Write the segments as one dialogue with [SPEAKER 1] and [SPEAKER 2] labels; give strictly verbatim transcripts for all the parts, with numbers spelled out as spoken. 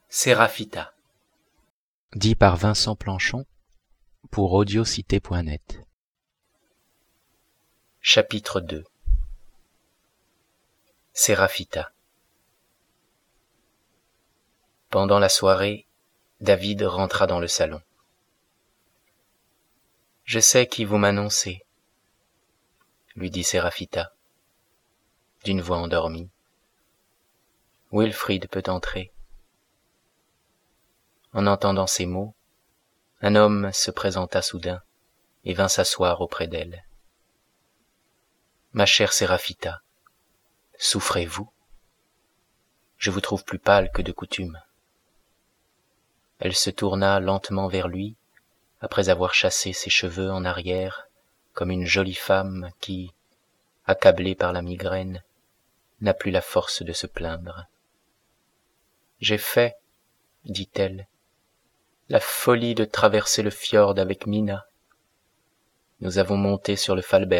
[SPEAKER 1] Séraphita.
[SPEAKER 2] Dit par Vincent Planchon pour audiocité point net.
[SPEAKER 1] Chapitre deux. Séraphita. Pendant la soirée, David rentra dans le salon. « Je sais qui vous m'annoncez, » lui dit Séraphita, d'une voix endormie. « Wilfrid peut entrer. » En entendant ces mots, un homme se présenta soudain et vint s'asseoir auprès d'elle. « Ma chère Séraphita, souffrez-vous ? Je vous trouve plus pâle que de coutume. » Elle se tourna lentement vers lui, après avoir chassé ses cheveux en arrière, comme une jolie femme qui, accablée par la migraine, n'a plus la force de se plaindre. « J'ai fait, dit-elle, la folie de traverser le fjord avec Mina. Nous avons monté sur le Falberg. »«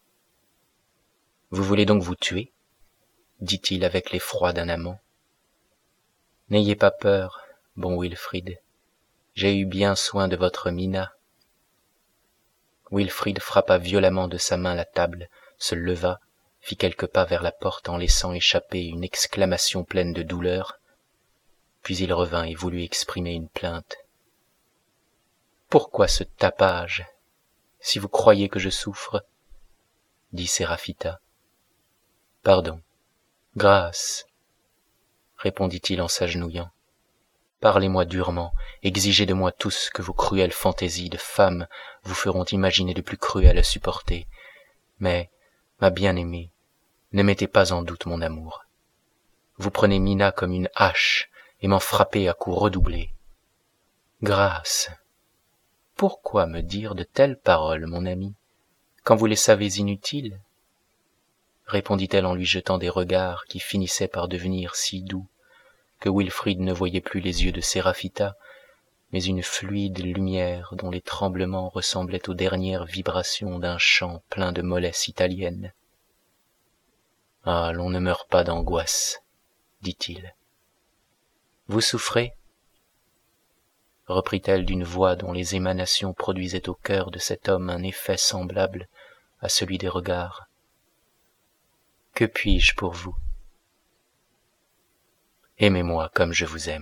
[SPEAKER 1] Vous voulez donc vous tuer ?» dit-il avec l'effroi d'un amant. « N'ayez pas peur, bon Wilfrid, j'ai eu bien soin de votre Mina. » Wilfrid frappa violemment de sa main la table, se leva, fit quelques pas vers la porte en laissant échapper une exclamation pleine de douleur, puis il revint et voulut exprimer une plainte. « Pourquoi ce tapage, si vous croyez que je souffre ?» dit Séraphita. « Pardon, grâce, » répondit-il en s'agenouillant. « Parlez-moi durement, exigez de moi tout ce que vos cruelles fantaisies de femme vous feront imaginer de plus cruel à supporter. Mais, ma bien-aimée, ne mettez pas en doute mon amour. Vous prenez Mina comme une hache et m'en frappez à coups redoublés. Grâce, pourquoi me dire de telles paroles, mon ami, quand vous les savez inutiles ?» répondit-elle en lui jetant des regards qui finissaient par devenir si doux que Wilfrid ne voyait plus les yeux de Séraphita, mais une fluide lumière dont les tremblements ressemblaient aux dernières vibrations d'un chant plein de mollesse italienne. « Ah, l'on ne meurt pas d'angoisse, » dit-il. « Vous souffrez ?» reprit-elle d'une voix dont les émanations produisaient au cœur de cet homme un effet semblable à celui des regards. « Que puis-je pour vous ? Aimez-moi comme je vous aime. »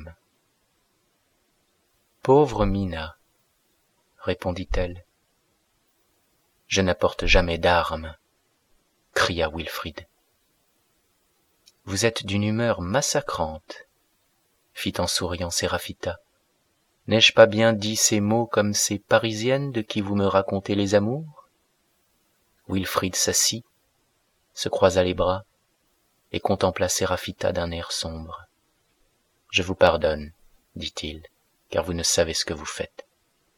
[SPEAKER 1] « Pauvre Mina, » répondit-elle. « Je n'apporte jamais d'armes, » cria Wilfrid. « Vous êtes d'une humeur massacrante, » fit en souriant Séraphita. « N'ai-je pas bien dit ces mots comme ces Parisiennes de qui vous me racontez les amours ?» Wilfrid s'assit, se croisa les bras et contempla Séraphita d'un air sombre. « Je vous pardonne, » dit-il, « car vous ne savez ce que vous faites. »« Oh !»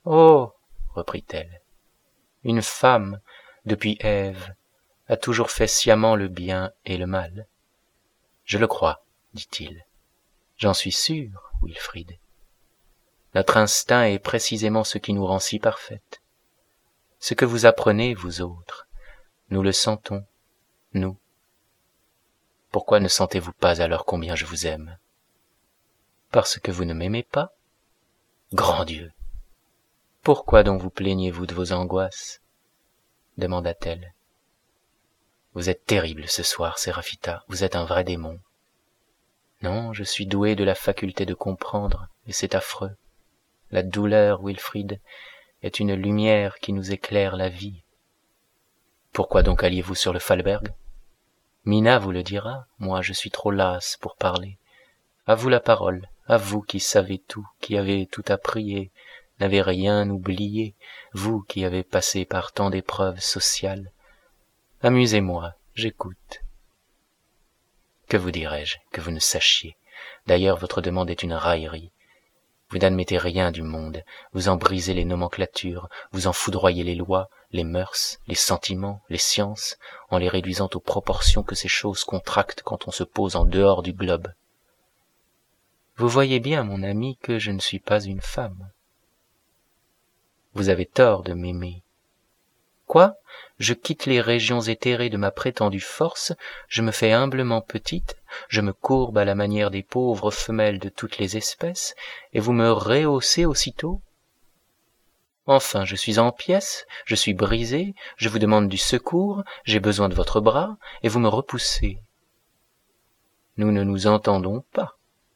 [SPEAKER 1] reprit-elle, « une femme, depuis Ève, a toujours fait sciemment le bien et le mal. »« Je le crois, » dit-il. « J'en suis sûr, Wilfrid. Notre instinct est précisément ce qui nous rend si parfaites. Ce que vous apprenez, vous autres, nous le sentons, nous. Pourquoi ne sentez-vous pas alors combien je vous aime ? Parce que vous ne m'aimez pas ? Grand Dieu ! Pourquoi donc vous plaignez-vous de vos angoisses ? Demanda-t-elle. Vous êtes terrible ce soir, Séraphita, vous êtes un vrai démon. Non, je suis doué de la faculté de comprendre, et c'est affreux. La douleur, Wilfrid, est une lumière qui nous éclaire la vie. Pourquoi donc alliez-vous sur le Falberg ? Mina vous le dira, moi je suis trop lasse pour parler. À vous la parole, à vous qui savez tout, qui avez tout appris et n'avez rien oublié, vous qui avez passé par tant d'épreuves sociales. Amusez-moi, j'écoute. Que vous dirais-je, que vous ne sachiez ? D'ailleurs, votre demande est une raillerie. Vous n'admettez rien du monde, vous en brisez les nomenclatures, vous en foudroyez les lois, les mœurs, les sentiments, les sciences, en les réduisant aux proportions que ces choses contractent quand on se pose en dehors du globe. Vous voyez bien, mon ami, que je ne suis pas une femme. Vous avez tort de m'aimer. Quoi? Je quitte les régions éthérées de ma prétendue force, je me fais humblement petite, je me courbe à la manière des pauvres femelles de toutes les espèces, et vous me rehaussez aussitôt? Enfin, je suis en pièces, je suis brisée, je vous demande du secours, j'ai besoin de votre bras, et vous me repoussez. Nous ne nous entendons pas.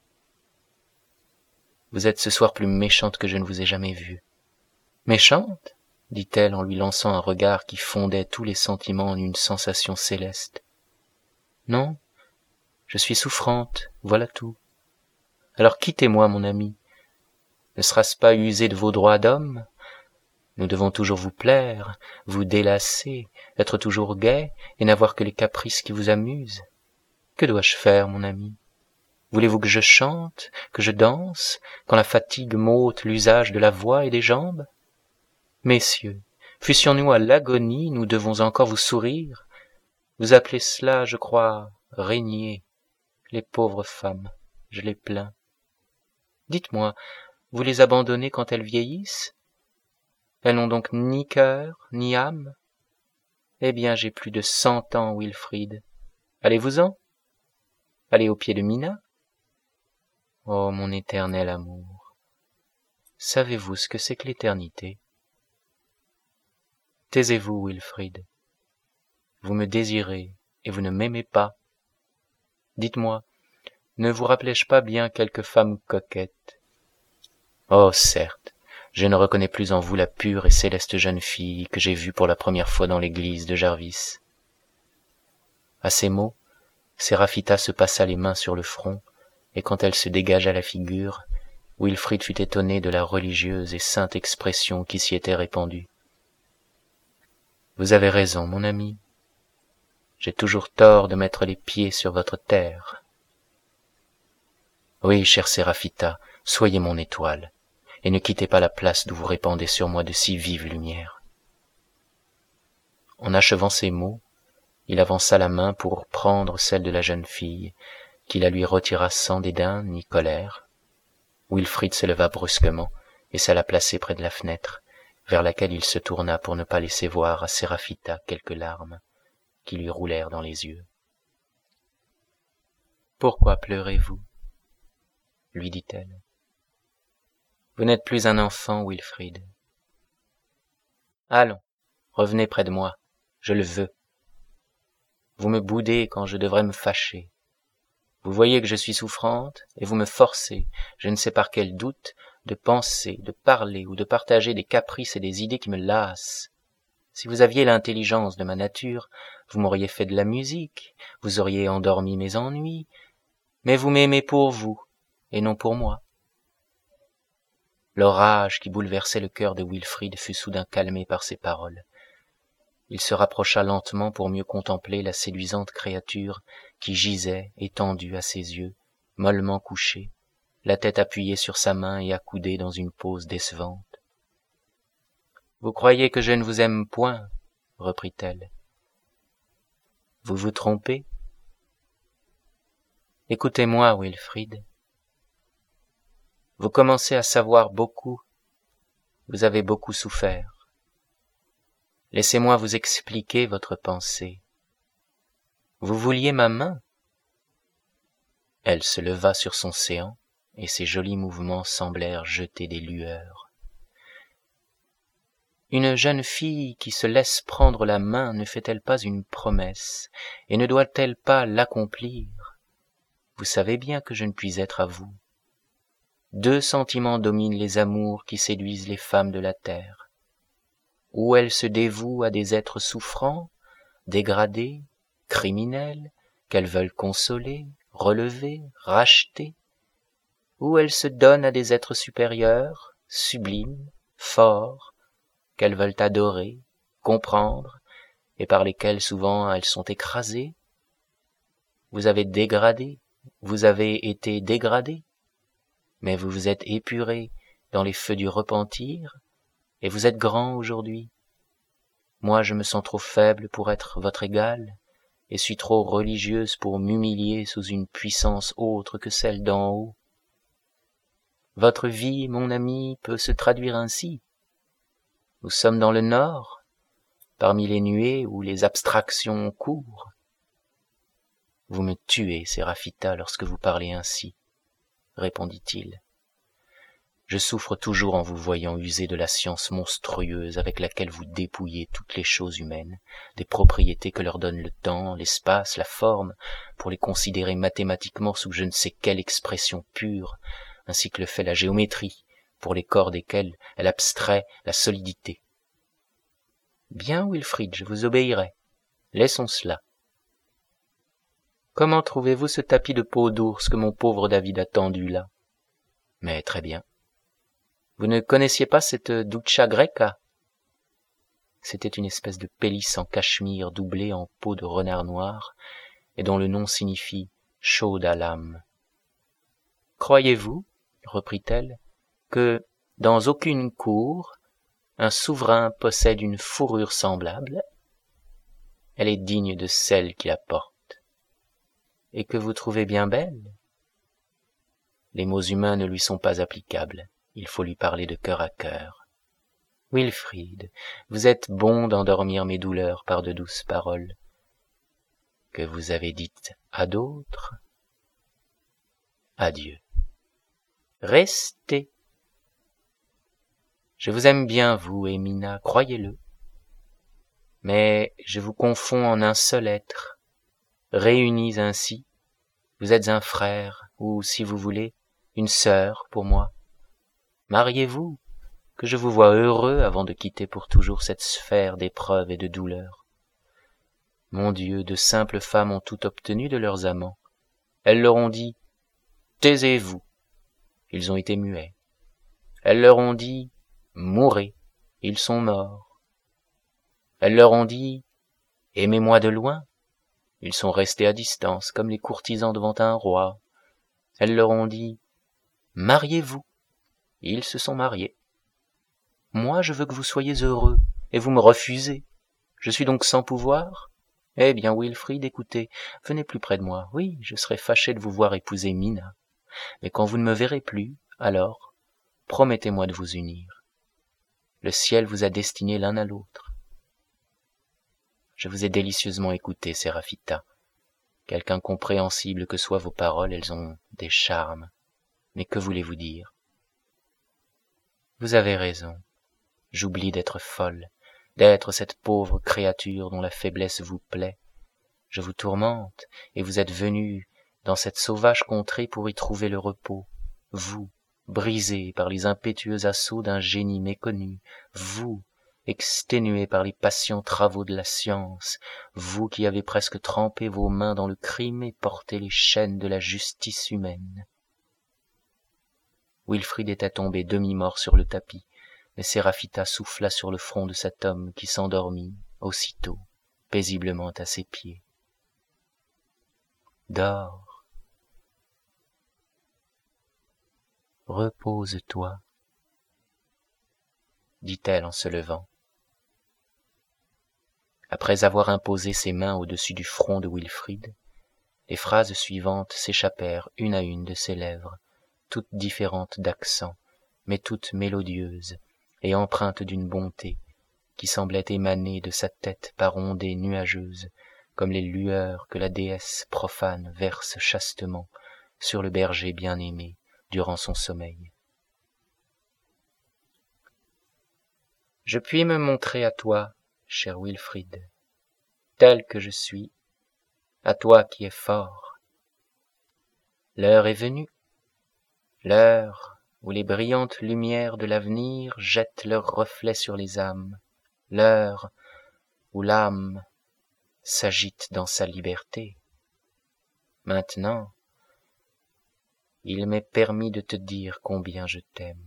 [SPEAKER 1] Vous êtes ce soir plus méchante que je ne vous ai jamais vue. Méchante? Dit-elle en lui lançant un regard qui fondait tous les sentiments en une sensation céleste. Non, je suis souffrante, voilà tout. Alors quittez-moi, mon ami. Ne sera-ce pas user de vos droits d'homme? Nous devons toujours vous plaire, vous délasser, être toujours gai et n'avoir que les caprices qui vous amusent. Que dois-je faire, mon ami? Voulez-vous que je chante, que je danse, quand la fatigue m'ôte l'usage de la voix et des jambes? Messieurs, fussions-nous à l'agonie, nous devons encore vous sourire. Vous appelez cela, je crois, régner. Les pauvres femmes, je les plains. Dites-moi, vous les abandonnez quand elles vieillissent? Elles n'ont donc ni cœur, ni âme? Eh bien, j'ai plus de cent ans, Wilfrid. Allez-vous-en? Allez au pied de Mina? Oh, mon éternel amour, savez-vous ce que c'est que l'éternité? Taisez-vous, Wilfrid. Vous me désirez et vous ne m'aimez pas. Dites-moi, ne vous rappelais-je pas bien quelque femme coquette? Oh, certes, je ne reconnais plus en vous la pure et céleste jeune fille que j'ai vue pour la première fois dans l'église de Jarvis. À ces mots, Séraphita se passa les mains sur le front, et quand elle se dégagea la figure, Wilfrid fut étonné de la religieuse et sainte expression qui s'y était répandue. Vous avez raison, mon ami. J'ai toujours tort de mettre les pieds sur votre terre. Oui, chère Séraphita, soyez mon étoile, et ne quittez pas la place d'où vous répandez sur moi de si vives lumières. En achevant ces mots, il avança la main pour prendre celle de la jeune fille, qui la lui retira sans dédain ni colère. Wilfrid se leva brusquement et s'alla placer près de la fenêtre, vers laquelle il se tourna pour ne pas laisser voir à Séraphita quelques larmes qui lui roulèrent dans les yeux. « Pourquoi pleurez-vous » lui dit-elle. « Vous n'êtes plus un enfant, Wilfrid. Allons, revenez près de moi, je le veux. Vous me boudez quand je devrais me fâcher. Vous voyez que je suis souffrante, et vous me forcez, je ne sais par quel doute, de penser, de parler ou de partager des caprices et des idées qui me lassent. Si vous aviez l'intelligence de ma nature, vous m'auriez fait de la musique, vous auriez endormi mes ennuis, mais vous m'aimez pour vous, et non pour moi. » L'orage qui bouleversait le cœur de Wilfrid fut soudain calmé par ces paroles. Il se rapprocha lentement pour mieux contempler la séduisante créature qui gisait, étendue à ses yeux, mollement couchée, la tête appuyée sur sa main et accoudée dans une pose décevante. « Vous croyez que je ne vous aime point, » reprit-elle. « Vous vous trompez. Écoutez-moi, Wilfrid. Vous commencez à savoir beaucoup, vous avez beaucoup souffert. Laissez-moi vous expliquer votre pensée. Vous vouliez ma main? » Elle se leva sur son séant, et ses jolis mouvements semblèrent jeter des lueurs. Une jeune fille qui se laisse prendre la main ne fait-elle pas une promesse, et ne doit-elle pas l'accomplir? Vous savez bien que je ne puis être à vous. Deux sentiments dominent les amours qui séduisent les femmes de la terre. Ou elles se dévouent à des êtres souffrants, dégradés, criminels, qu'elles veulent consoler, relever, racheter, ou elles se donnent à des êtres supérieurs, sublimes, forts, qu'elles veulent adorer, comprendre, et par lesquels souvent elles sont écrasées. Vous avez dégradé, vous avez été dégradé, mais vous vous êtes épuré dans les feux du repentir, et vous êtes grand aujourd'hui. Moi je me sens trop faible pour être votre égale, et suis trop religieuse pour m'humilier sous une puissance autre que celle d'en haut. Votre vie, mon ami, peut se traduire ainsi. Nous sommes dans le nord, parmi les nuées où les abstractions courent. Vous me tuez, Séraphita, lorsque vous parlez ainsi, répondit-il. Je souffre toujours en vous voyant user de la science monstrueuse avec laquelle vous dépouillez toutes les choses humaines, des propriétés que leur donne le temps, l'espace, la forme, pour les considérer mathématiquement sous je ne sais quelle expression pure, ainsi que le fait la géométrie, pour les corps desquels elle abstrait la solidité. Bien, Wilfrid, je vous obéirai. Laissons cela. Comment trouvez-vous ce tapis de peau d'ours que mon pauvre David a tendu là? Mais très bien. Vous ne connaissiez pas cette duccia greca? C'était une espèce de pélice en cachemire doublée en peau de renard noir, et dont le nom signifie chaude à l'âme. Croyez-vous, reprit-elle, que, dans aucune cour, un souverain possède une fourrure semblable? Elle est digne de celle qui la porte. Et que vous trouvez bien belle? Les mots humains ne lui sont pas applicables. Il faut lui parler de cœur à cœur. Wilfrid, vous êtes bon d'endormir mes douleurs par de douces paroles que vous avez dites à d'autres. Adieu. Restez. Je vous aime bien, vous, Emina, croyez-le. Mais je vous confonds en un seul être. Réunis ainsi, vous êtes un frère, ou, si vous voulez, une sœur pour moi. Mariez-vous, que je vous vois heureux avant de quitter pour toujours cette sphère d'épreuves et de douleurs. Mon Dieu, de simples femmes ont tout obtenu de leurs amants. Elles leur ont dit « Taisez-vous ». Ils ont été muets. Elles leur ont dit « Mourez ». Ils sont morts. Elles leur ont dit « Aimez-moi de loin ». Ils sont restés à distance, comme les courtisans devant un roi. Elles leur ont dit « Mariez-vous ». Ils se sont mariés. Moi, je veux que vous soyez heureux, et vous me refusez. Je suis donc sans pouvoir? Eh bien, Wilfrid, écoutez, venez plus près de moi. Oui, je serai fâché de vous voir épouser Mina. Mais quand vous ne me verrez plus, alors, promettez-moi de vous unir. Le ciel vous a destinés l'un à l'autre. Je vous ai délicieusement écouté, Séraphita. Quelque incompréhensibles que soient vos paroles, elles ont des charmes. Mais que voulez-vous dire? Vous avez raison. J'oublie d'être folle, d'être cette pauvre créature dont la faiblesse vous plaît. Je vous tourmente, et vous êtes venu dans cette sauvage contrée pour y trouver le repos. Vous, brisé par les impétueux assauts d'un génie méconnu, vous, exténué par les patients travaux de la science, vous qui avez presque trempé vos mains dans le crime et porté les chaînes de la justice humaine. Wilfrid était tombé demi-mort sur le tapis, mais Séraphita souffla sur le front de cet homme qui s'endormit, aussitôt, paisiblement à ses pieds. Dors. Repose-toi, dit-elle en se levant. Après avoir imposé ses mains au-dessus du front de Wilfrid, les phrases suivantes s'échappèrent une à une de ses lèvres, toutes différentes d'accent, mais toutes mélodieuses et empreintes d'une bonté qui semblait émaner de sa tête par ondées nuageuses, comme les lueurs que la déesse profane verse chastement sur le berger bien-aimé durant son sommeil. Je puis me montrer à toi, cher Wilfrid, tel que je suis, à toi qui es fort. L'heure est venue, l'heure où les brillantes lumières de l'avenir jettent leurs reflets sur les âmes, l'heure où l'âme s'agite dans sa liberté. Maintenant, il m'est permis de te dire combien je t'aime.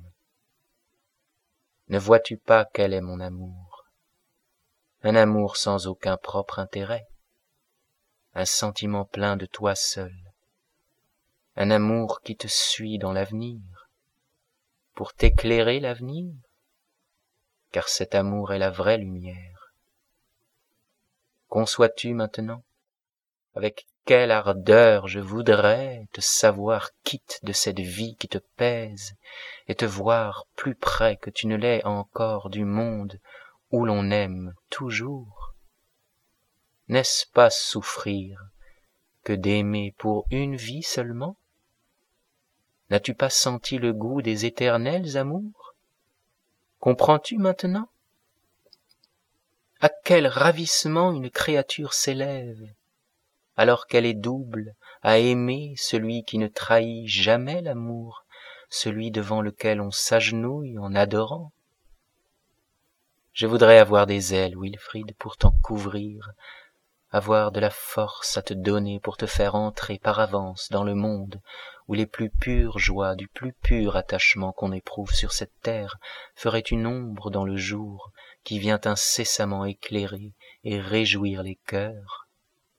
[SPEAKER 1] Ne vois-tu pas quel est mon amour? Un amour sans aucun propre intérêt, un sentiment plein de toi seul, un amour qui te suit dans l'avenir, pour t'éclairer l'avenir, car cet amour est la vraie lumière. Conçois-tu maintenant, avec quelle ardeur je voudrais te savoir quitte de cette vie qui te pèse, et te voir plus près que tu ne l'es encore du monde où l'on aime toujours? N'est-ce pas souffrir que d'aimer pour une vie seulement? N'as-tu pas senti le goût des éternels amours? Comprends-tu maintenant? À quel ravissement une créature s'élève, alors qu'elle est double à aimer celui qui ne trahit jamais l'amour, celui devant lequel on s'agenouille en adorant. Je voudrais avoir des ailes, Wilfrid, pour t'en couvrir, avoir de la force à te donner pour te faire entrer par avance dans le monde où les plus pures joies du plus pur attachement qu'on éprouve sur cette terre feraient une ombre dans le jour qui vient incessamment éclairer et réjouir les cœurs.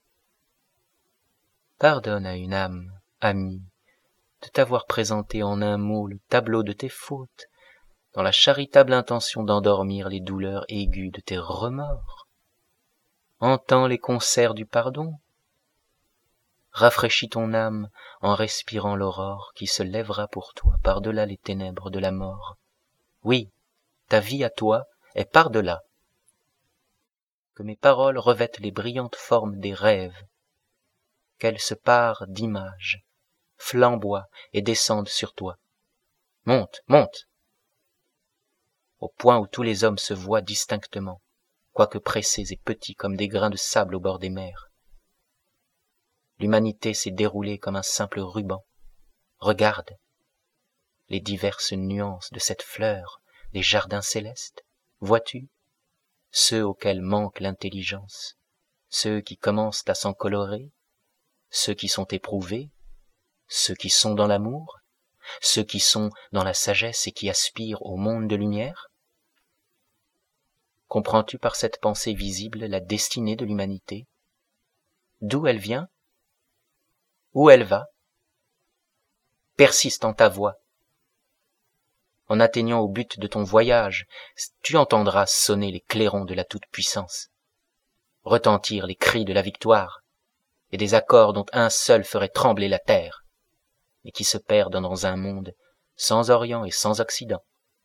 [SPEAKER 1] Pardonne à une âme, amie, de t'avoir présenté en un mot le tableau de tes fautes, dans la charitable intention d'endormir les douleurs aiguës de tes remords. Entends les concerts du pardon. Rafraîchis ton âme en respirant l'aurore qui se lèvera pour toi par-delà les ténèbres de la mort. Oui, ta vie à toi est par-delà. Que mes paroles revêtent les brillantes formes des rêves, qu'elles se parent d'images, flamboient et descendent sur toi. Monte, monte, au point où tous les hommes se voient distinctement, quoique pressés et petits comme des grains de sable au bord des mers. L'humanité s'est déroulée comme un simple ruban. Regarde les diverses nuances de cette fleur des jardins célestes. Vois-tu ceux auxquels manque l'intelligence, ceux qui commencent à s'en colorer, ceux qui sont éprouvés, ceux qui sont dans l'amour, ceux qui sont dans la sagesse et qui aspirent au monde de lumière? Comprends-tu par cette pensée visible la destinée de l'humanité? D'où elle vient? Où elle va? Persiste en ta voie. En atteignant au but de ton voyage, tu entendras sonner les clairons de la toute-puissance, retentir les cris de la victoire, et des accords dont un seul ferait trembler la terre, et qui se perdent dans un monde sans Orient et sans Occident.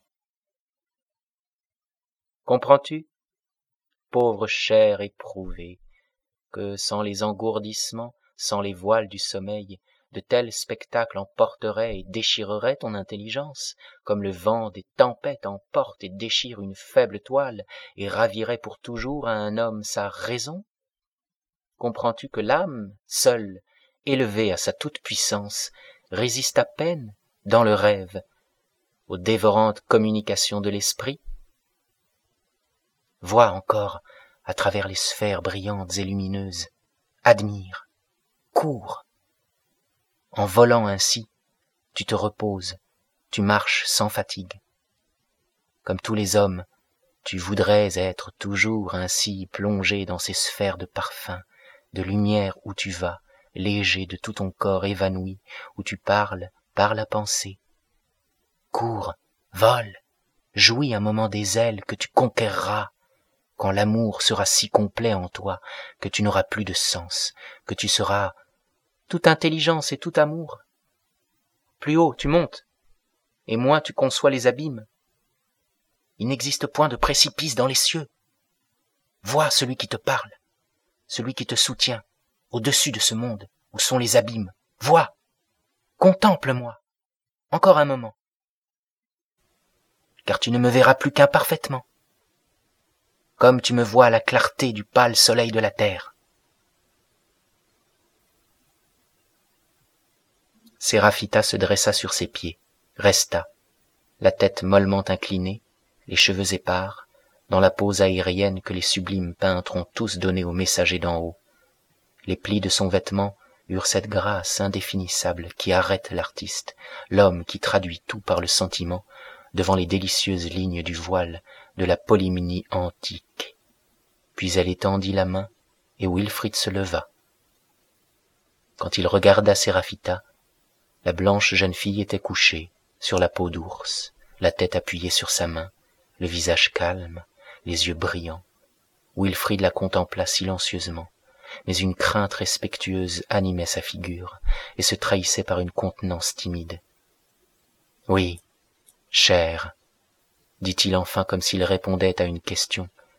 [SPEAKER 1] Comprends-tu, pauvre chair éprouvée, que sans les engourdissements, sans les voiles du sommeil, de tels spectacles emporteraient et déchireraient ton intelligence, comme le vent des tempêtes emporte et déchire une faible toile, et ravirait pour toujours à un homme sa raison? Comprends-tu que l'âme, seule, élevée à sa toute-puissance, résiste à peine, dans le rêve, aux dévorantes communications de l'esprit? Vois encore, à travers les sphères brillantes et lumineuses, admire, cours. En volant ainsi, tu te reposes, tu marches sans fatigue. Comme tous les hommes, tu voudrais être toujours ainsi plongé dans ces sphères de parfum, de lumière où tu vas, léger de tout ton corps évanoui, où tu parles par la pensée. Cours, vole, jouis un moment des ailes que tu conquerras, quand l'amour sera si complet en toi que tu n'auras plus de sens, que tu seras toute intelligence et tout amour. Plus haut tu montes, et moins tu conçois les abîmes. Il n'existe point de précipice dans les cieux. Vois celui qui te parle, celui qui te soutient, au-dessus de ce monde où sont les abîmes. Vois, contemple-moi, encore un moment, car tu ne me verras plus qu'imparfaitement, comme tu me vois à la clarté du pâle soleil de la terre. Séraphita se dressa sur ses pieds, resta, la tête mollement inclinée, les cheveux épars, dans la pose aérienne que les sublimes peintres ont tous donnée aux messagers d'en haut. Les plis de son vêtement eurent cette grâce indéfinissable qui arrête l'artiste, l'homme qui traduit tout par le sentiment, devant les délicieuses lignes du voile de la polymnie antique. Puis elle étendit la main, et Wilfrid se leva. Quand il regarda Séraphita, la blanche jeune fille était couchée, sur la peau d'ours, la tête appuyée sur sa main, le visage calme, les yeux brillants. Wilfrid la contempla silencieusement, mais une crainte respectueuse animait sa figure, et se trahissait par une contenance timide. « Oui, chère, dit-il enfin comme s'il répondait à une question,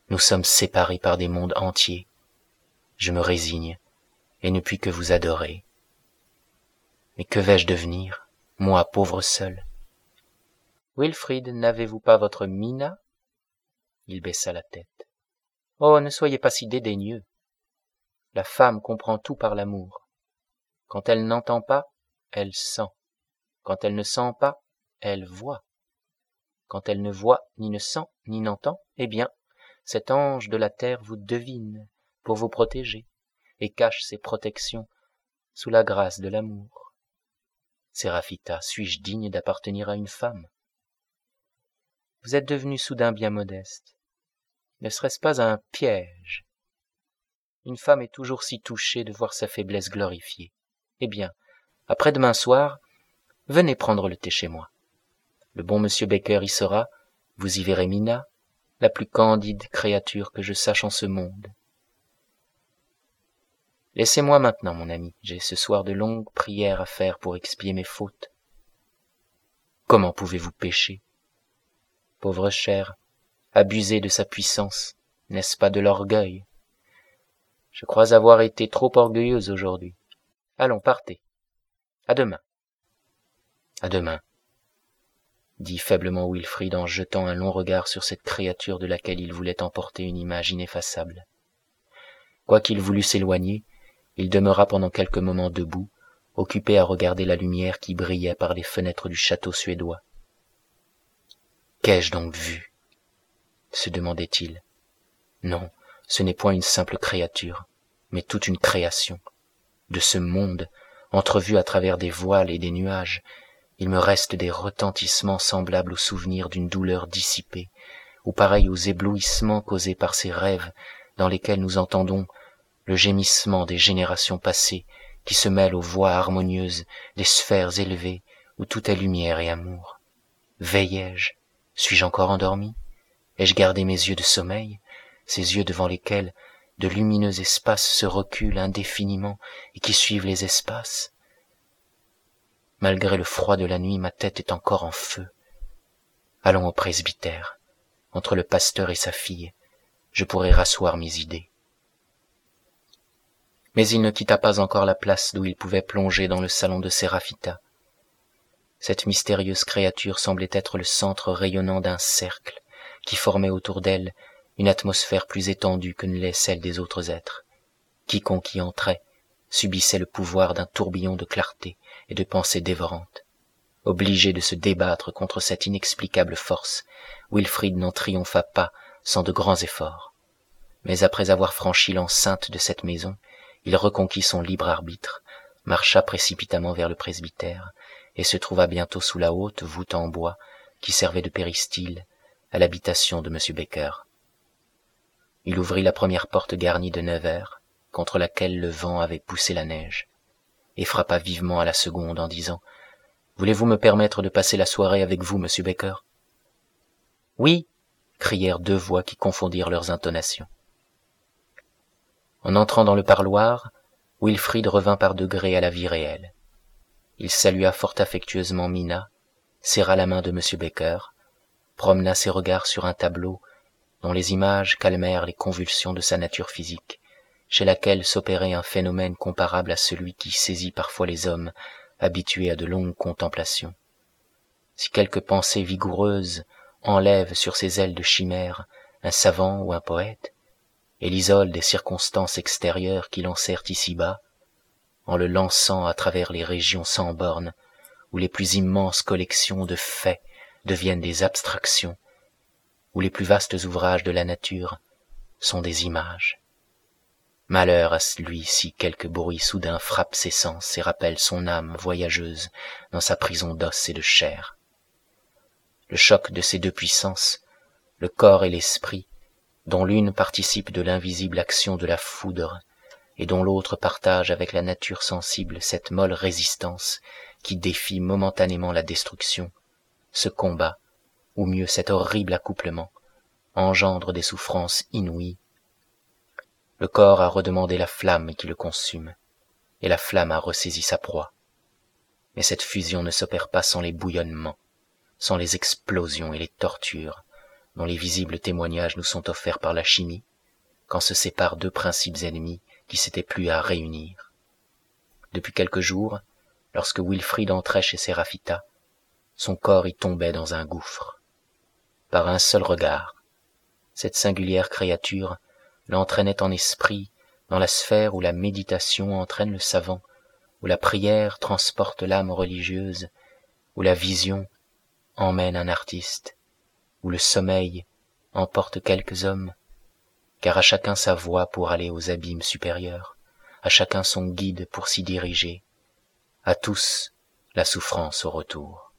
[SPEAKER 1] Nous sommes séparés par des mondes entiers. Je me résigne et ne puis que vous adorer. Mais que vais-je devenir, moi pauvre seul? Wilfrid, n'avez-vous pas votre Mina? Il baissa la tête. Oh, ne soyez pas si dédaigneux. La femme comprend tout par l'amour. Quand elle n'entend pas, elle sent. Quand elle ne sent pas, elle voit. Quand elle ne voit, ni ne sent, ni n'entend, eh bien, cet ange de la terre vous devine pour vous protéger et cache ses protections sous la grâce de l'amour. Séraphita, suis-je digne d'appartenir à une femme? Vous êtes devenu soudain bien modeste. Ne serait-ce pas un piège? Une femme est toujours si touchée de voir sa faiblesse glorifiée. Eh bien, après-demain soir, venez prendre le thé chez moi. Le bon monsieur Baker y sera, vous y verrez Mina, la plus candide créature que je sache en ce monde. Laissez-moi maintenant, mon ami, j'ai ce soir de longues prières à faire pour expier mes fautes. Comment pouvez-vous pécher? Pauvre chair, abuser de sa puissance, n'est-ce pas de l'orgueil? Je crois avoir été trop orgueilleuse aujourd'hui. Allons, partez. À demain. À demain, dit faiblement Wilfrid en jetant un long regard sur cette créature de laquelle il voulait emporter une image ineffaçable. Quoiqu'il voulût s'éloigner, il demeura pendant quelques moments debout, occupé à regarder la lumière qui brillait par les fenêtres du château suédois. « Qu'ai-je donc vu ?» se demandait-il. Non, ce n'est point une simple créature, mais toute une création. De ce monde, entrevu à travers des voiles et des nuages, il me reste des retentissements semblables aux souvenirs d'une douleur dissipée, ou pareils aux éblouissements causés par ces rêves dans lesquels nous entendons le gémissement des générations passées qui se mêlent aux voix harmonieuses des sphères élevées où tout est lumière et amour. Veillais-je? Suis-je encore endormi? Ai-je gardé mes yeux de sommeil, ces yeux devant lesquels de lumineux espaces se reculent indéfiniment et qui suivent les espaces? Malgré le froid de la nuit, ma tête est encore en feu. Allons au presbytère. Entre le pasteur et sa fille, je pourrai rasseoir mes idées. Mais il ne quitta pas encore la place d'où il pouvait plonger dans le salon de Séraphita. Cette mystérieuse créature semblait être le centre rayonnant d'un cercle qui formait autour d'elle une atmosphère plus étendue que ne l'est celle des autres êtres. Quiconque y entrait subissait le pouvoir d'un tourbillon de clarté et de pensées dévorantes. Obligé de se débattre contre cette inexplicable force, Wilfrid n'en triompha pas sans de grands efforts. Mais après avoir franchi l'enceinte de cette maison, il reconquit son libre arbitre, marcha précipitamment vers le presbytère, et se trouva bientôt sous la haute voûte en bois qui servait de péristyle à l'habitation de M. Baker. Il ouvrit la première porte garnie de nevers, contre laquelle le vent avait poussé la neige, et frappa vivement à la seconde en disant « Voulez-vous me permettre de passer la soirée avec vous, monsieur Baker ?»« Oui !» crièrent deux voix qui confondirent leurs intonations. En entrant dans le parloir, Wilfrid revint par degrés à la vie réelle. Il salua fort affectueusement Mina, serra la main de M. Baker, promena ses regards sur un tableau dont les images calmèrent les convulsions de sa nature physique, chez laquelle s'opérait un phénomène comparable à celui qui saisit parfois les hommes habitués à de longues contemplations. Si quelque pensée vigoureuse enlève sur ses ailes de chimère un savant ou un poète, et l'isole des circonstances extérieures qui lancèrent ici-bas, en le lançant à travers les régions sans bornes, où les plus immenses collections de faits deviennent des abstractions, où les plus vastes ouvrages de la nature sont des images. Malheur à lui si quelque bruit soudain frappe ses sens et rappelle son âme voyageuse dans sa prison d'os et de chair. Le choc de ces deux puissances, le corps et l'esprit, dont l'une participe de l'invisible action de la foudre, et dont l'autre partage avec la nature sensible cette molle résistance qui défie momentanément la destruction, ce combat, ou mieux cet horrible accouplement, engendre des souffrances inouïes. Le corps a redemandé la flamme qui le consume, et la flamme a ressaisi sa proie. Mais cette fusion ne s'opère pas sans les bouillonnements, sans les explosions et les tortures, dont les visibles témoignages nous sont offerts par la chimie, quand se séparent deux principes ennemis qui s'étaient plus à réunir. Depuis quelques jours, lorsque Wilfrid entrait chez Séraphita, son corps y tombait dans un gouffre. Par un seul regard, cette singulière créature l'entraînait en esprit dans la sphère où la méditation entraîne le savant, où la prière transporte l'âme religieuse, où la vision emmène un artiste, où le sommeil emporte quelques hommes, car à chacun sa voie pour aller aux abîmes supérieurs, à chacun son guide pour s'y diriger, à tous la souffrance au retour.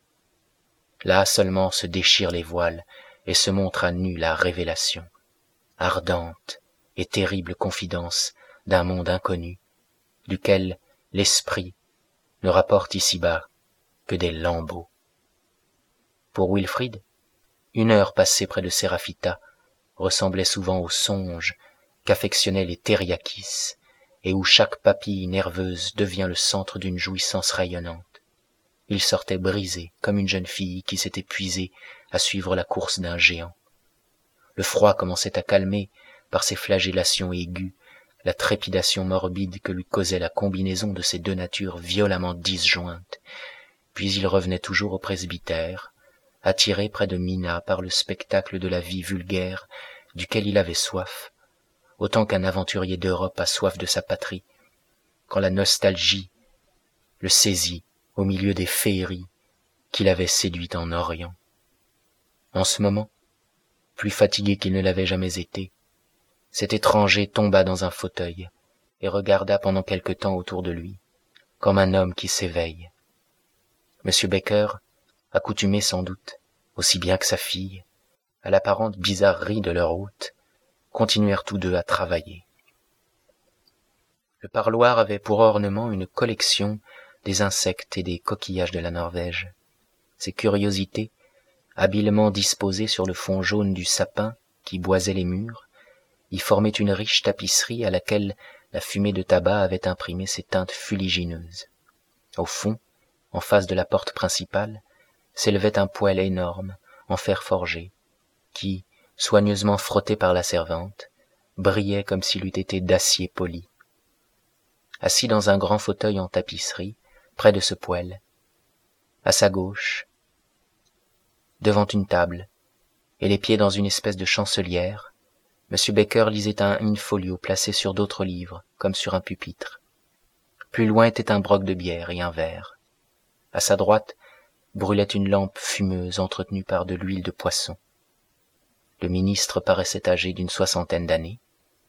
[SPEAKER 1] Là seulement se déchirent les voiles et se montre à nu la révélation, ardente et terrible confidence d'un monde inconnu, duquel l'esprit ne rapporte ici-bas que des lambeaux. Pour Wilfrid, une heure passée près de Séraphita ressemblait souvent au songe qu'affectionnaient les Teriakis, et où chaque papille nerveuse devient le centre d'une jouissance rayonnante. Il sortait brisé comme une jeune fille qui s'est épuisée à suivre la course d'un géant. Le froid commençait à calmer par ses flagellations aiguës la trépidation morbide que lui causait la combinaison de ces deux natures violemment disjointes, puis il revenait toujours au presbytère, attiré près de Mina par le spectacle de la vie vulgaire duquel il avait soif, autant qu'un aventurier d'Europe a soif de sa patrie, quand la nostalgie le saisit au milieu des féeries qu'il avait séduites en Orient. En ce moment, plus fatigué qu'il ne l'avait jamais été, cet étranger tomba dans un fauteuil et regarda pendant quelque temps autour de lui, comme un homme qui s'éveille. Monsieur Baker, accoutumé sans doute, aussi bien que sa fille, à l'apparente bizarrerie de leur hôte, continuèrent tous deux à travailler. Le parloir avait pour ornement une collection des insectes et des coquillages de la Norvège. Ces curiosités, habilement disposées sur le fond jaune du sapin qui boisait les murs, y formaient une riche tapisserie à laquelle la fumée de tabac avait imprimé ses teintes fuligineuses. Au fond, en face de la porte principale, s'élevait un poêle énorme, en fer forgé, qui, soigneusement frotté par la servante, brillait comme s'il eût été d'acier poli. Assis dans un grand fauteuil en tapisserie, près de ce poêle, à sa gauche, devant une table, et les pieds dans une espèce de chancelière, M. Baker lisait un in-folio placé sur d'autres livres, comme sur un pupitre. Plus loin était un broc de bière et un verre. À sa droite brûlait une lampe fumeuse entretenue par de l'huile de poisson. Le ministre paraissait âgé d'une soixantaine d'années.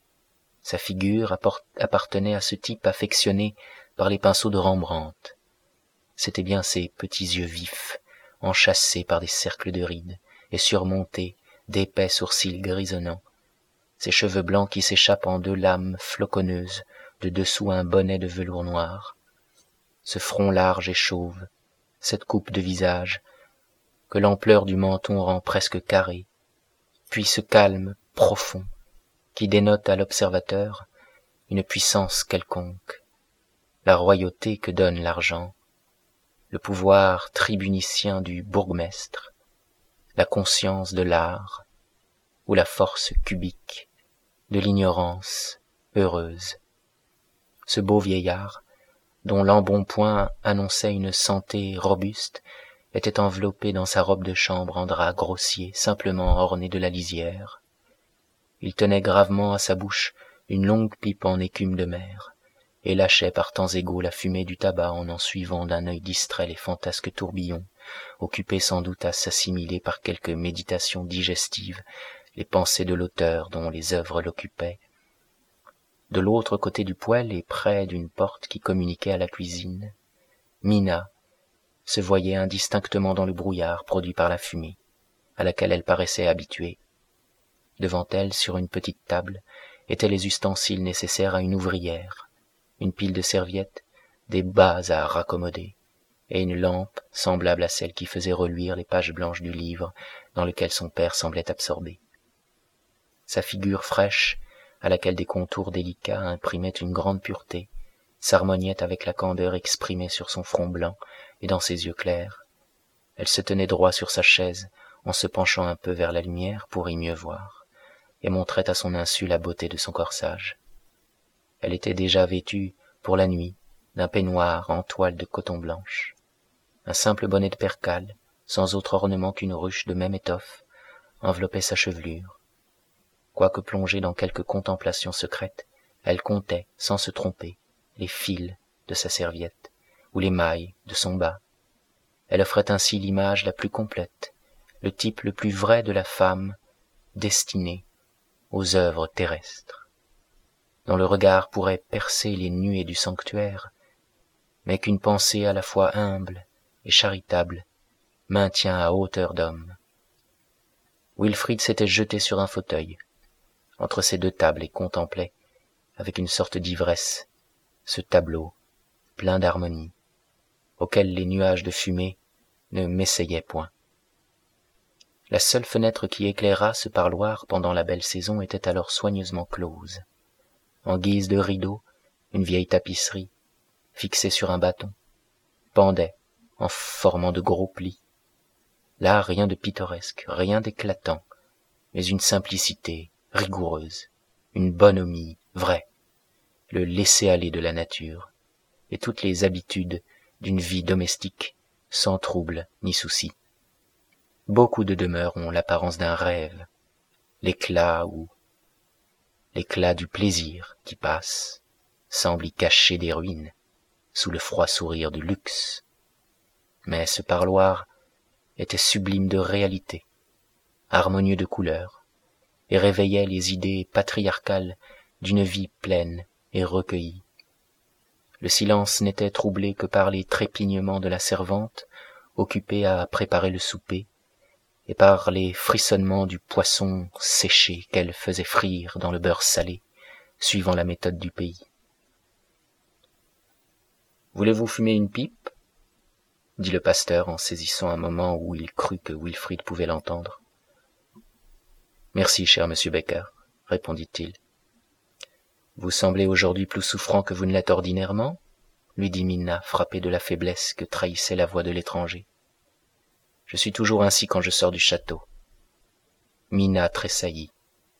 [SPEAKER 1] Sa figure appartenait à ce type affectionné par les pinceaux de Rembrandt. C'étaient bien ses petits yeux vifs, enchâssés par des cercles de rides et surmontés d'épais sourcils grisonnants, ses cheveux blancs qui s'échappent en deux lames floconneuses de dessous un bonnet de velours noir, ce front large et chauve, cette coupe de visage que l'ampleur du menton rend presque carré, puis ce calme profond qui dénote à l'observateur une puissance quelconque, la royauté que donne l'argent, le pouvoir tribunicien du bourgmestre, la conscience de l'art ou la force cubique de l'ignorance heureuse. Ce beau vieillard, dont l'embonpoint annonçait une santé robuste, était enveloppé dans sa robe de chambre en drap grossier, simplement ornée de la lisière. Il tenait gravement à sa bouche une longue pipe en écume de mer, et lâchait par temps égaux la fumée du tabac en en suivant d'un œil distrait les fantasques tourbillons, occupé sans doute à s'assimiler par quelque méditation digestive les pensées de l'auteur dont les œuvres l'occupaient. De l'autre côté du poêle et près d'une porte qui communiquait à la cuisine, Mina se voyait indistinctement dans le brouillard produit par la fumée, à laquelle elle paraissait habituée. Devant elle, sur une petite table, étaient les ustensiles nécessaires à une ouvrière, une pile de serviettes, des bas à raccommoder, et une lampe semblable à celle qui faisait reluire les pages blanches du livre dans lequel son père semblait absorbé. Sa figure fraîche, à laquelle des contours délicats imprimaient une grande pureté, s'harmoniait avec la candeur exprimée sur son front blanc et dans ses yeux clairs. Elle se tenait droit sur sa chaise, en se penchant un peu vers la lumière pour y mieux voir, et montrait à son insu la beauté de son corsage. Elle était déjà vêtue, pour la nuit, d'un peignoir en toile de coton blanche. Un simple bonnet de percale, sans autre ornement qu'une ruche de même étoffe, enveloppait sa chevelure. Quoique plongée dans quelque contemplation secrète, elle comptait, sans se tromper, les fils de sa serviette, ou les mailles de son bas. Elle offrait ainsi l'image la plus complète, le type le plus vrai de la femme destinée aux œuvres terrestres, dont le regard pourrait percer les nuées du sanctuaire, mais qu'une pensée à la fois humble et charitable maintient à hauteur d'homme. Wilfrid s'était jeté sur un fauteuil, entre ces deux tables, et contemplait, avec une sorte d'ivresse, ce tableau plein d'harmonie, auquel les nuages de fumée ne m'essayaient point. La seule fenêtre qui éclairât ce parloir pendant la belle saison était alors soigneusement close. En guise de rideau, une vieille tapisserie, fixée sur un bâton, pendait en formant de gros plis. Là, rien de pittoresque, rien d'éclatant, mais une simplicité rigoureuse, une bonhomie vraie, le laisser-aller de la nature, et toutes les habitudes d'une vie domestique, sans trouble ni souci. Beaucoup de demeures ont l'apparence d'un rêve, l'éclat ou l'éclat du plaisir qui passe, semble y cacher des ruines, sous le froid sourire du luxe. Mais ce parloir était sublime de réalité, harmonieux de couleurs, et réveillait les idées patriarcales d'une vie pleine et recueillie. Le silence n'était troublé que par les trépignements de la servante, occupée à préparer le souper, et par les frissonnements du poisson séché qu'elle faisait frire dans le beurre salé, suivant la méthode du pays. « Voulez-vous fumer une pipe ?» dit le pasteur en saisissant un moment où il crut que Wilfrid pouvait l'entendre. « Merci, cher monsieur Becker, » répondit-il. « Vous semblez aujourd'hui plus souffrant que vous ne l'êtes ordinairement ?» lui dit Minna, frappée de la faiblesse que trahissait la voix de l'étranger. « Je suis toujours ainsi quand je sors du château. » Minna tressaillit.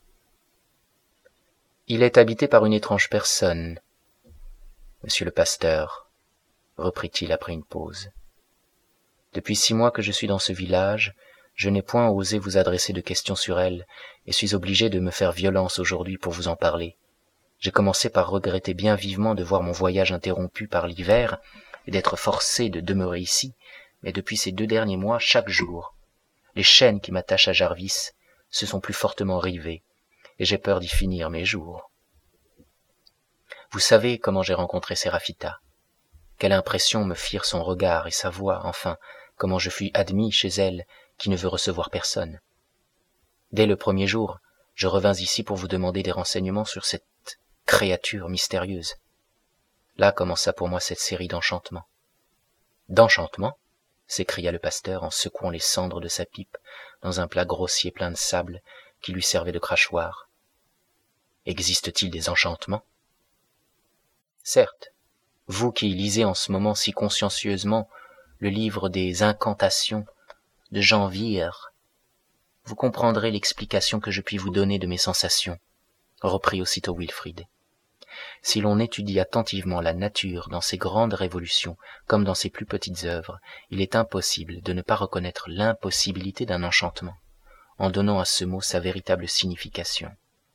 [SPEAKER 1] « Il est habité par une étrange personne, monsieur le pasteur, » reprit-il après une pause. « Depuis six mois que je suis dans ce village, je n'ai point osé vous adresser de questions sur elle, et suis obligé de me faire violence aujourd'hui pour vous en parler. J'ai commencé par regretter bien vivement de voir mon voyage interrompu par l'hiver, et d'être forcé de demeurer ici, mais depuis ces deux derniers mois, chaque jour, les chaînes qui m'attachent à Jarvis se sont plus fortement rivées, et j'ai peur d'y finir mes jours. Vous savez comment j'ai rencontré Séraphita, quelle impression me firent son regard et sa voix, enfin, comment je fus admis chez elle qui ne veut recevoir personne. Dès le premier jour, je revins ici pour vous demander des renseignements sur cette créature mystérieuse. Là commença pour moi cette série d'enchantements. D'enchantements ? S'écria le pasteur en secouant les cendres de sa pipe dans un plat grossier plein de sable qui lui servait de crachoir. Existe-t-il des enchantements ? Certes, vous qui lisez en ce moment si consciencieusement le livre des incantations de Jean Vire, vous comprendrez l'explication que je puis vous donner de mes sensations, reprit aussitôt Wilfrid. Si l'on étudie attentivement la nature dans ses grandes révolutions comme dans ses plus petites œuvres, il est impossible de ne pas reconnaître l'impossibilité d'un enchantement, en donnant à ce mot sa véritable signification.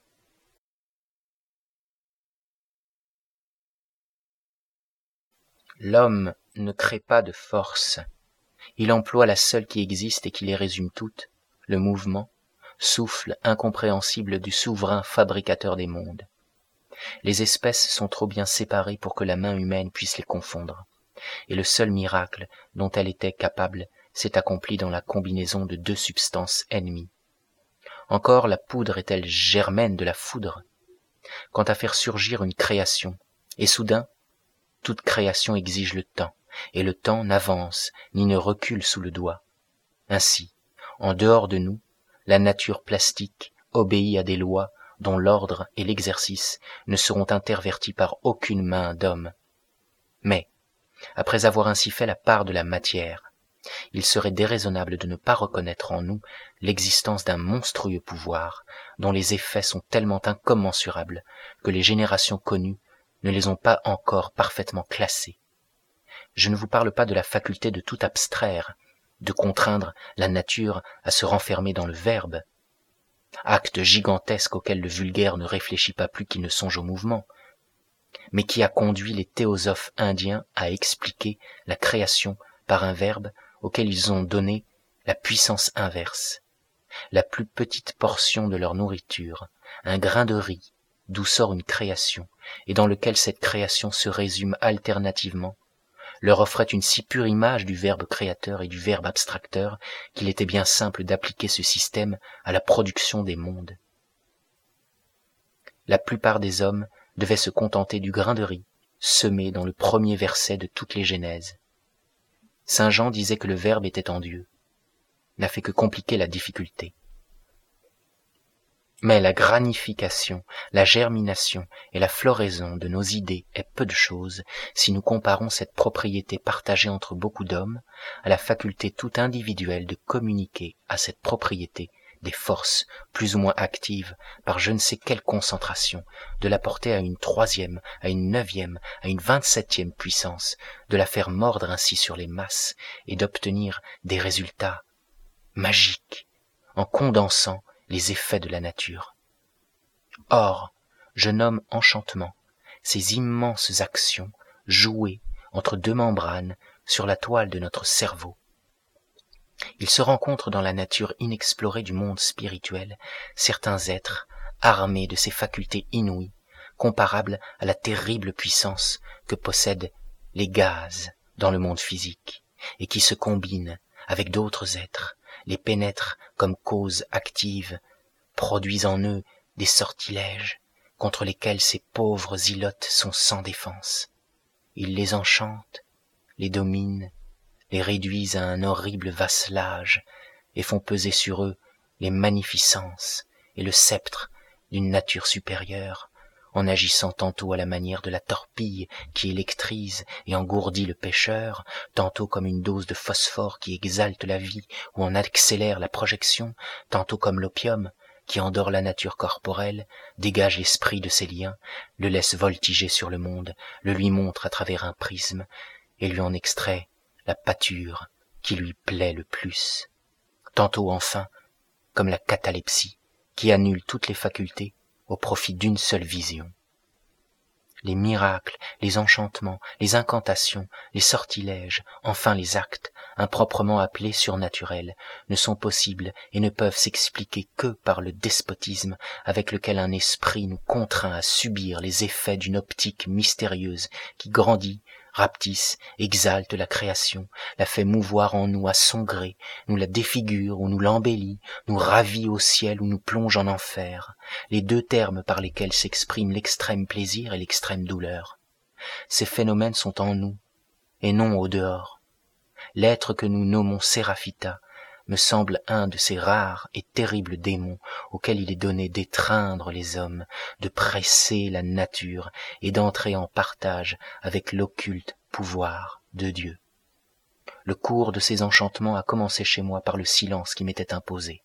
[SPEAKER 1] L'homme ne crée pas de force, il emploie la seule qui existe et qui les résume toutes, le mouvement, souffle incompréhensible du souverain fabricateur des mondes. Les espèces sont trop bien séparées pour que la main humaine puisse les confondre, et le seul miracle dont elle était capable s'est accompli dans la combinaison de deux substances ennemies. Encore la poudre est-elle germaine de la foudre? Quant à faire surgir une création, et soudain, toute création exige le temps, et le temps n'avance ni ne recule sous le doigt. Ainsi, en dehors de nous, la nature plastique obéit à des lois dont l'ordre et l'exercice ne seront intervertis par aucune main d'homme. Mais, après avoir ainsi fait la part de la matière, Il serait déraisonnable de ne pas reconnaître en nous l'existence d'un monstrueux pouvoir dont les effets sont tellement incommensurables que les générations connues ne les ont pas encore parfaitement classés. Je ne vous parle pas de la faculté de tout abstraire, de contraindre la nature à se renfermer dans le verbe, acte gigantesque auquel le vulgaire ne réfléchit pas plus qu'il ne songe au mouvement, mais qui a conduit les théosophes indiens à expliquer la création par un verbe auquel ils ont donné la puissance inverse. La plus petite portion de leur nourriture, un grain de riz, d'où sort une création, et dans lequel cette création se résume alternativement, leur offrait une si pure image du verbe créateur et du verbe abstracteur qu'il était bien simple d'appliquer ce système à la production des mondes. La plupart des hommes devaient se contenter du grain de riz, semé dans le premier verset de toutes les Genèses. Saint Jean disait que le Verbe était en Dieu, n'a fait que compliquer la difficulté. Mais la granification, la germination et la floraison de nos idées est peu de choses si nous comparons cette propriété partagée entre beaucoup d'hommes à la faculté toute individuelle de communiquer à cette propriété des forces plus ou moins actives par je ne sais quelle concentration, de la porter à une troisième, à une neuvième, à une vingt-septième puissance, de la faire mordre ainsi sur les masses et d'obtenir des résultats magiques en condensant les effets de la nature. Or, je nomme enchantement ces immenses actions jouées entre deux membranes sur la toile de notre cerveau. Il se rencontre dans la nature inexplorée du monde spirituel certains êtres armés de ces facultés inouïes, comparables à la terrible puissance que possèdent les gaz dans le monde physique, et qui se combinent avec d'autres êtres, les pénètrent comme causes actives, produisent en eux des sortilèges contre lesquels ces pauvres ilotes sont sans défense. Ils les enchantent, les dominent, les réduisent à un horrible vasselage et font peser sur eux les magnificences et le sceptre d'une nature supérieure, en agissant tantôt à la manière de la torpille qui électrise et engourdit le pêcheur, tantôt comme une dose de phosphore qui exalte la vie ou en accélère la projection, tantôt comme l'opium qui endort la nature corporelle, dégage l'esprit de ses liens, le laisse voltiger sur le monde, le lui montre à travers un prisme et lui en extrait la pâture qui lui plaît le plus. Tantôt enfin comme la catalepsie qui annule toutes les facultés au profit d'une seule vision. Les miracles, les enchantements, les incantations, les sortilèges, enfin les actes, improprement appelés surnaturels, ne sont possibles et ne peuvent s'expliquer que par le despotisme avec lequel un esprit nous contraint à subir les effets d'une optique mystérieuse qui grandit, rapetisse, exalte la création, la fait mouvoir en nous à son gré, nous la défigure ou nous l'embellit, nous ravit au ciel ou nous plonge en enfer, les deux termes par lesquels s'expriment l'extrême plaisir et l'extrême douleur. Ces phénomènes sont en nous et non au dehors. L'être que nous nommons Séraphita me semble un de ces rares et terribles démons auxquels il est donné d'étreindre les hommes, de presser la nature et d'entrer en partage avec l'occulte pouvoir de Dieu. Le cours de ces enchantements a commencé chez moi par le silence qui m'était imposé.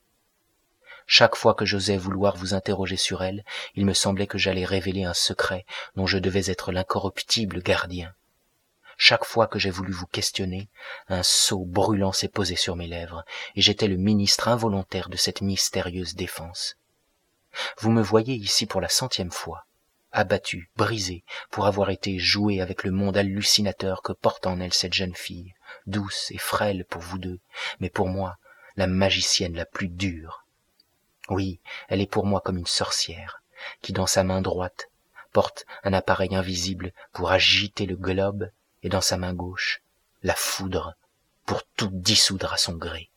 [SPEAKER 1] Chaque fois que j'osais vouloir vous interroger sur elle, il me semblait que j'allais révéler un secret dont je devais être l'incorruptible gardien. Chaque fois que j'ai voulu vous questionner, un sceau brûlant s'est posé sur mes lèvres, et j'étais le ministre involontaire de cette mystérieuse défense. Vous me voyez ici pour la centième fois, abattu, brisé, pour avoir été joué avec le monde hallucinateur que porte en elle cette jeune fille, douce et frêle pour vous deux, mais pour moi, la magicienne la plus dure. Oui, elle est pour moi comme une sorcière, qui dans sa main droite porte un appareil invisible pour agiter le globe, et dans sa main gauche, la foudre pour tout dissoudre à son gré.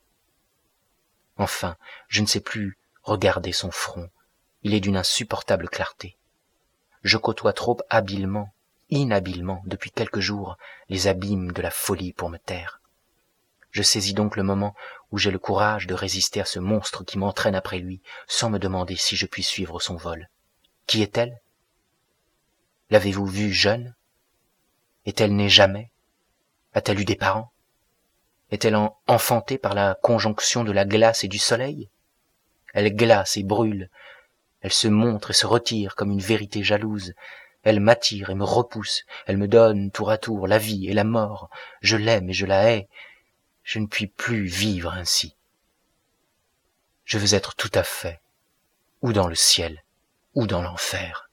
[SPEAKER 1] Enfin, je ne sais plus regarder son front, il est d'une insupportable clarté. Je côtoie trop habilement, inhabilement, depuis quelques jours, les abîmes de la folie pour me taire. Je saisis donc le moment où j'ai le courage de résister à ce monstre qui m'entraîne après lui, sans me demander si je puis suivre son vol. Qui est-elle? L'avez-vous vue jeune? Est-elle née jamais? A-t-elle eu des parents? Est-elle en- enfantée par la conjonction de la glace et du soleil? Elle glace et brûle, elle se montre et se retire comme une vérité jalouse, elle m'attire et me repousse, elle me donne tour à tour la vie et la mort, je l'aime et je la hais, je ne puis plus vivre ainsi. Je veux être tout à fait, ou dans le ciel, ou dans l'enfer.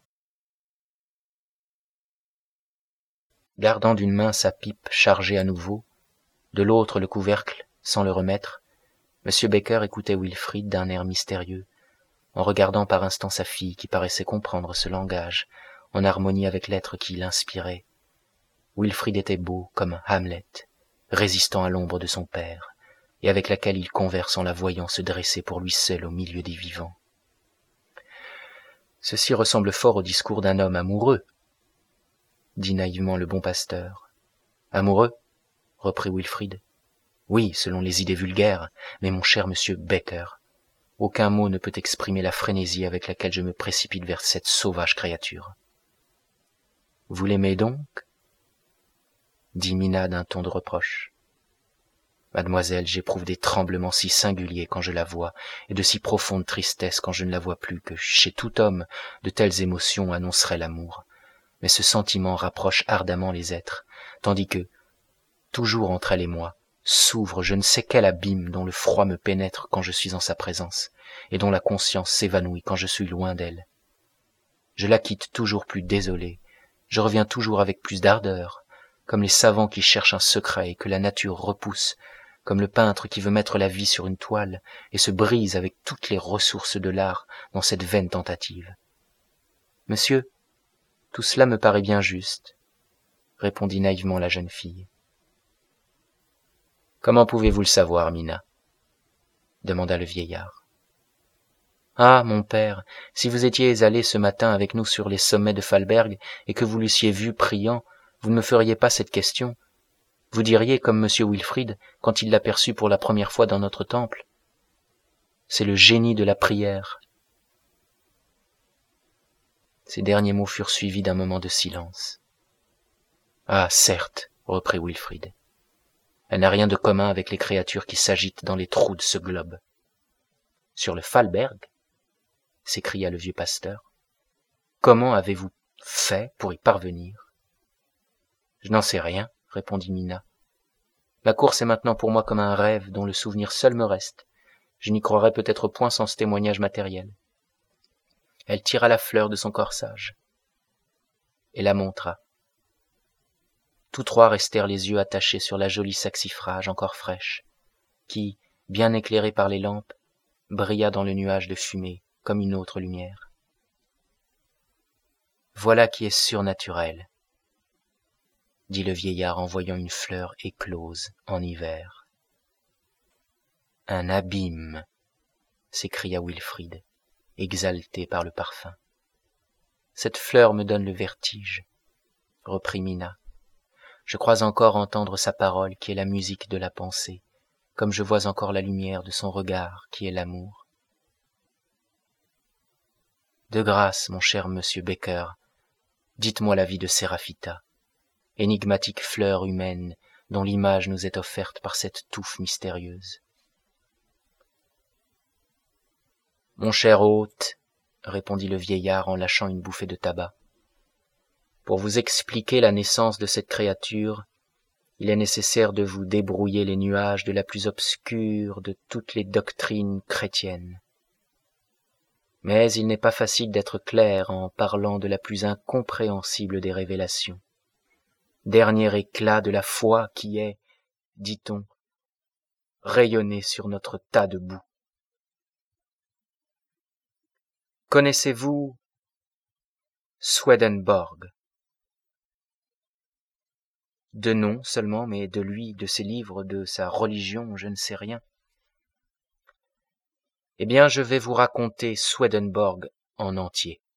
[SPEAKER 1] Gardant d'une main sa pipe chargée à nouveau, de l'autre le couvercle sans le remettre, M. Baker écoutait Wilfrid d'un air mystérieux, en regardant par instants sa fille qui paraissait comprendre ce langage, en harmonie avec l'être qui l'inspirait. Wilfrid était beau comme Hamlet, résistant à l'ombre de son père, et avec laquelle il converse en la voyant se dresser pour lui seul au milieu des vivants. Ceci ressemble fort au discours d'un homme amoureux, dit naïvement le bon pasteur. Amoureux, reprit Wilfrid. Oui, selon les idées vulgaires, mais mon cher monsieur Baker, aucun mot ne peut exprimer la frénésie avec laquelle je me précipite vers cette sauvage créature. Vous l'aimez donc? Dit Mina d'un ton de reproche. Mademoiselle, j'éprouve des tremblements si singuliers quand je la vois, et de si profonde tristesse quand je ne la vois plus, que chez tout homme de telles émotions annonceraient l'amour. Mais ce sentiment rapproche ardemment les êtres, tandis que, toujours entre elle et moi, s'ouvre je ne sais quel abîme dont le froid me pénètre quand je suis en sa présence, et dont la conscience s'évanouit quand je suis loin d'elle. Je la quitte toujours plus désolé, je reviens toujours avec plus d'ardeur, comme les savants qui cherchent un secret et que la nature repousse, comme le peintre qui veut mettre la vie sur une toile et se brise avec toutes les ressources de l'art dans cette vaine tentative. Monsieur, tout cela me paraît bien juste, répondit naïvement la jeune fille. Comment pouvez-vous le savoir, Mina? Demanda le vieillard. Ah, mon père, si vous étiez allé ce matin avec nous sur les sommets de Falberg et que vous l'eussiez vu priant, vous ne me feriez pas cette question. Vous diriez, comme monsieur Wilfrid, quand il l'aperçut pour la première fois dans notre temple, c'est le génie de la prière. Ces derniers mots furent suivis d'un moment de silence. Ah, certes, reprit Wilfrid. Elle n'a rien de commun avec les créatures qui s'agitent dans les trous de ce globe. Sur le Falberg, s'écria le vieux pasteur, comment avez-vous fait pour y parvenir? Je n'en sais rien, répondit Mina. La course est maintenant pour moi comme un rêve dont le souvenir seul me reste. Je n'y croirais peut-être point sans ce témoignage matériel. Elle tira la fleur de son corsage et la montra. Tous trois restèrent les yeux attachés sur la jolie saxifrage encore fraîche, qui, bien éclairée par les lampes, brilla dans le nuage de fumée comme une autre lumière. Voilà qui est surnaturel, dit le vieillard en voyant une fleur éclose en hiver. Un abîme, s'écria Wilfrid, exalté par le parfum. Cette fleur me donne le vertige, reprit Mina. Je crois encore entendre sa parole qui est la musique de la pensée, comme je vois encore la lumière de son regard qui est l'amour. De grâce, mon cher monsieur Baker, dites-moi la vie de Séraphita, énigmatique fleur humaine dont l'image nous est offerte par cette touffe mystérieuse. Mon cher hôte, répondit le vieillard en lâchant une bouffée de tabac, pour vous expliquer la naissance de cette créature, il est nécessaire de vous débrouiller les nuages de la plus obscure de toutes les doctrines chrétiennes. Mais il n'est pas facile d'être clair en parlant de la plus incompréhensible des révélations. Dernier éclat de la foi qui est, dit-on, rayonné sur notre tas de boue. Connaissez-vous Swedenborg? De nom seulement, mais de lui, de ses livres, de sa religion, je ne sais rien. Eh bien, je vais vous raconter Swedenborg en entier.